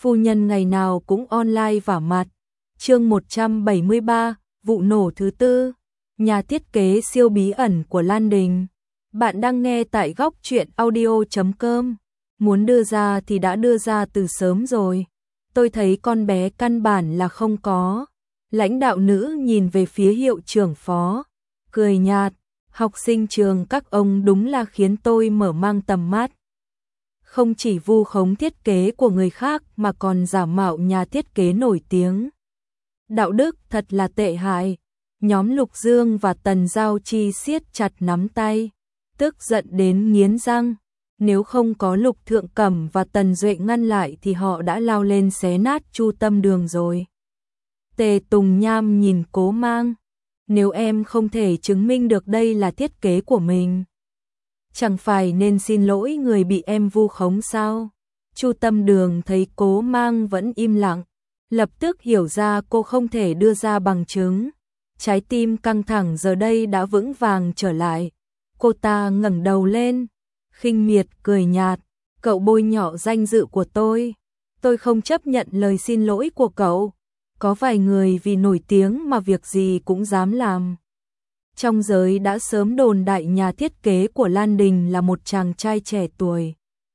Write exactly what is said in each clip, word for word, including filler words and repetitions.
phu nhân ngày nào cũng online vả mặt. Chương một trăm bảy mươi ba, vụ nổ thứ tư. Nhà thiết kế siêu bí ẩn của Lan Đình. Bạn đang nghe tại góc truyện audio chấm com. Muốn đưa ra thì đã đưa ra từ sớm rồi. Tôi thấy con bé căn bản là không có. Lãnh đạo nữ nhìn về phía hiệu trưởng phó, cười nhạt. Học sinh trường các ông đúng là khiến tôi mở mang tầm mắt. Không chỉ vu khống thiết kế của người khác mà còn giả mạo nhà thiết kế nổi tiếng. Đạo đức thật là tệ hại. Nhóm Lục Dương và Tần Giao Chi siết chặt nắm tay, tức giận đến nghiến răng. Nếu không có Lục Thượng Cẩm và Tần Duệ ngăn lại thì họ đã lao lên xé nát Chu Tâm Đường rồi. Tề Tùng Nham nhìn Cố Mang. Nếu em không thể chứng minh được đây là thiết kế của mình, chẳng phải nên xin lỗi người bị em vu khống sao? Chu Tâm Đường thấy Cố Mang vẫn im lặng, lập tức hiểu ra cô không thể đưa ra bằng chứng. Trái tim căng thẳng giờ đây đã vững vàng trở lại. Cô ta ngẩng đầu lên, khinh miệt cười nhạt. Cậu bôi nhọ danh dự của tôi. Tôi không chấp nhận lời xin lỗi của cậu. Có vài người vì nổi tiếng mà việc gì cũng dám làm. Trong giới đã sớm đồn đại nhà thiết kế của Lan Đình là một chàng trai trẻ tuổi.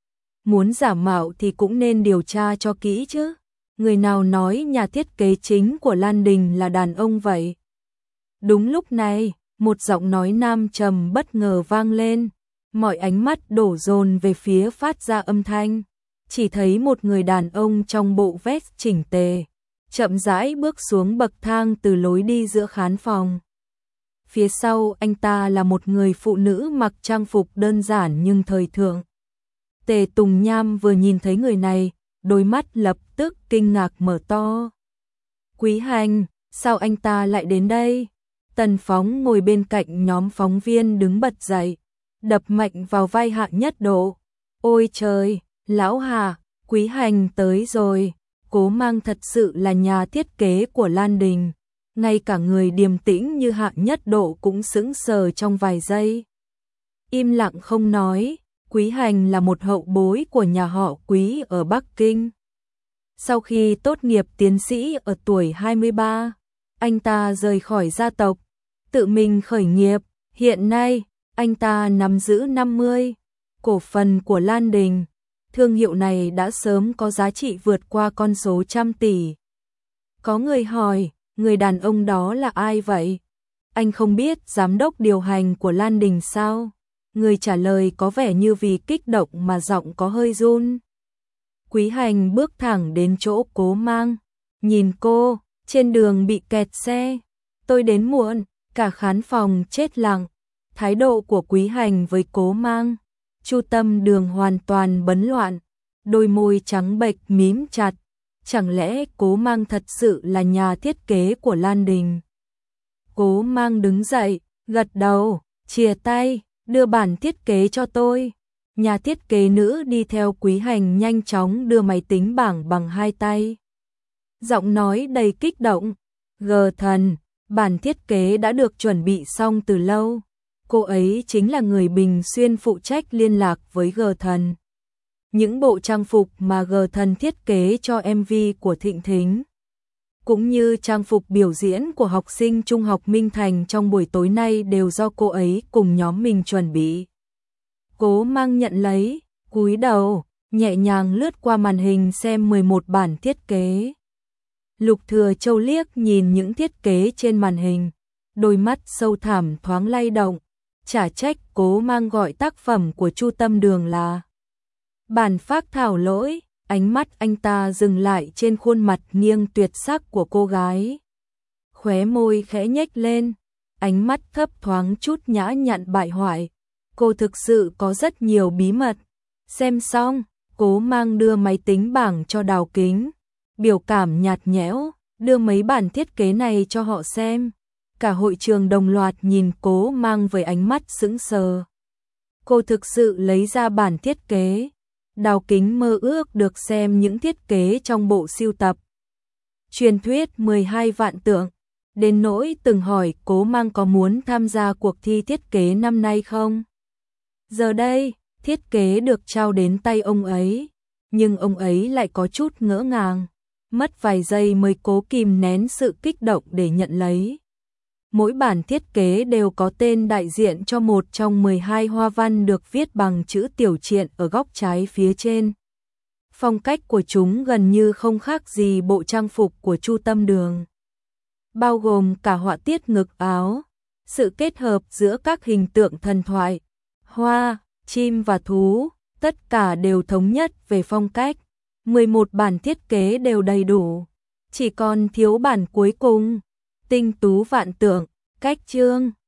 Muốn giả mạo thì cũng nên điều tra cho kỹ chứ. Người nào nói nhà thiết kế chính của Lan Đình là đàn ông vậy? Đúng lúc này, một giọng nói nam trầm bất ngờ vang lên. Mọi ánh mắt đổ dồn về phía phát ra âm thanh. Chỉ thấy một người đàn ông trong bộ vest chỉnh tề, chậm rãi bước xuống bậc thang từ lối đi giữa khán phòng. Phía sau anh ta là một người phụ nữ mặc trang phục đơn giản nhưng thời thượng. Tề Tùng Nham vừa nhìn thấy người này, đôi mắt lập tức kinh ngạc mở to. Quý Hành, sao anh ta lại đến đây? Tần Phóng ngồi bên cạnh nhóm phóng viên đứng bật dậy, đập mạnh vào vai Hạ Nhất Độ. Ôi trời, lão Hà, Quý Hành tới rồi. Cố Mang thật sự là nhà thiết kế của Lan Đình. Ngay cả người điềm tĩnh như Hạ Nhất Độ cũng sững sờ trong vài giây. Im lặng không nói. Quý Hành là một hậu bối của nhà họ Quý ở Bắc Kinh. Sau khi tốt nghiệp tiến sĩ ở tuổi hai mươi ba, anh ta rời khỏi gia tộc, tự mình khởi nghiệp. Hiện nay, anh ta nắm giữ năm mươi cổ phần của Lan Đình. Thương hiệu này đã sớm có giá trị vượt qua con số trăm tỷ. Có người hỏi, người đàn ông đó là ai vậy? Anh không biết giám đốc điều hành của Lan Đình sao? Người trả lời có vẻ như vì kích động mà giọng có hơi run. Quý Hành bước thẳng đến chỗ Cố Mang. Nhìn cô, trên đường bị kẹt xe. Tôi đến muộn, cả khán phòng chết lặng. Thái độ của Quý Hành với Cố Mang, Chu Tâm Đường hoàn toàn bấn loạn. Đôi môi trắng bệch mím chặt. Chẳng lẽ Cố Mang thật sự là nhà thiết kế của Lan Đình? Cố Mang đứng dậy, gật đầu, chìa tay, đưa bản thiết kế cho tôi. Nhà thiết kế nữ đi theo Quý Hành nhanh chóng đưa máy tính bảng bằng hai tay. Giọng nói đầy kích động. Gờ Thần, bản thiết kế đã được chuẩn bị xong từ lâu. Cô ấy chính là người Bình Xuyên phụ trách liên lạc với Gờ Thần. Những bộ trang phục mà Gờ Thần thiết kế cho em vê của Thịnh Thính, cũng như trang phục biểu diễn của học sinh Trung học Minh Thành trong buổi tối nay đều do cô ấy cùng nhóm mình chuẩn bị. Cố Mang nhận lấy, cúi đầu, nhẹ nhàng lướt qua màn hình xem mười một bản thiết kế. Lục Thừa Châu liếc nhìn những thiết kế trên màn hình, đôi mắt sâu thẳm thoáng lay động. Chả trách Cố Mang gọi tác phẩm của Chu Tâm Đường là bản phác thảo lỗi. Ánh mắt anh ta dừng lại trên khuôn mặt nghiêng tuyệt sắc của cô gái. Khóe môi khẽ nhếch lên, ánh mắt thấp thoáng chút nhã nhặn bại hoại. Cô thực sự có rất nhiều bí mật. Xem xong, Cố Mang đưa máy tính bảng cho Đào Kính, biểu cảm nhạt nhẽo, đưa mấy bản thiết kế này cho họ xem. Cả hội trường đồng loạt nhìn Cố Mang với ánh mắt sững sờ. Cô thực sự lấy ra bản thiết kế. Đào Kính mơ ước được xem những thiết kế trong bộ sưu tập truyền thuyết mười hai vạn tượng, đến nỗi từng hỏi Cố Mang có muốn tham gia cuộc thi thiết kế năm nay không. Giờ đây, thiết kế được trao đến tay ông ấy. nhưng ông ấy lại có chút ngỡ ngàng, mất vài giây mới cố kìm nén sự kích động để nhận lấy. Mỗi bản thiết kế đều có tên đại diện cho một trong mười hai hoa văn được viết bằng chữ tiểu triện ở góc trái phía trên. Phong cách của chúng gần như không khác gì bộ trang phục của Chu Tâm Đường, bao gồm cả họa tiết ngực áo, sự kết hợp giữa các hình tượng thần thoại, hoa, chim và thú, tất cả đều thống nhất về phong cách. mười một bản thiết kế đều đầy đủ, chỉ còn thiếu bản cuối cùng, tinh tú vạn tượng, cách chương.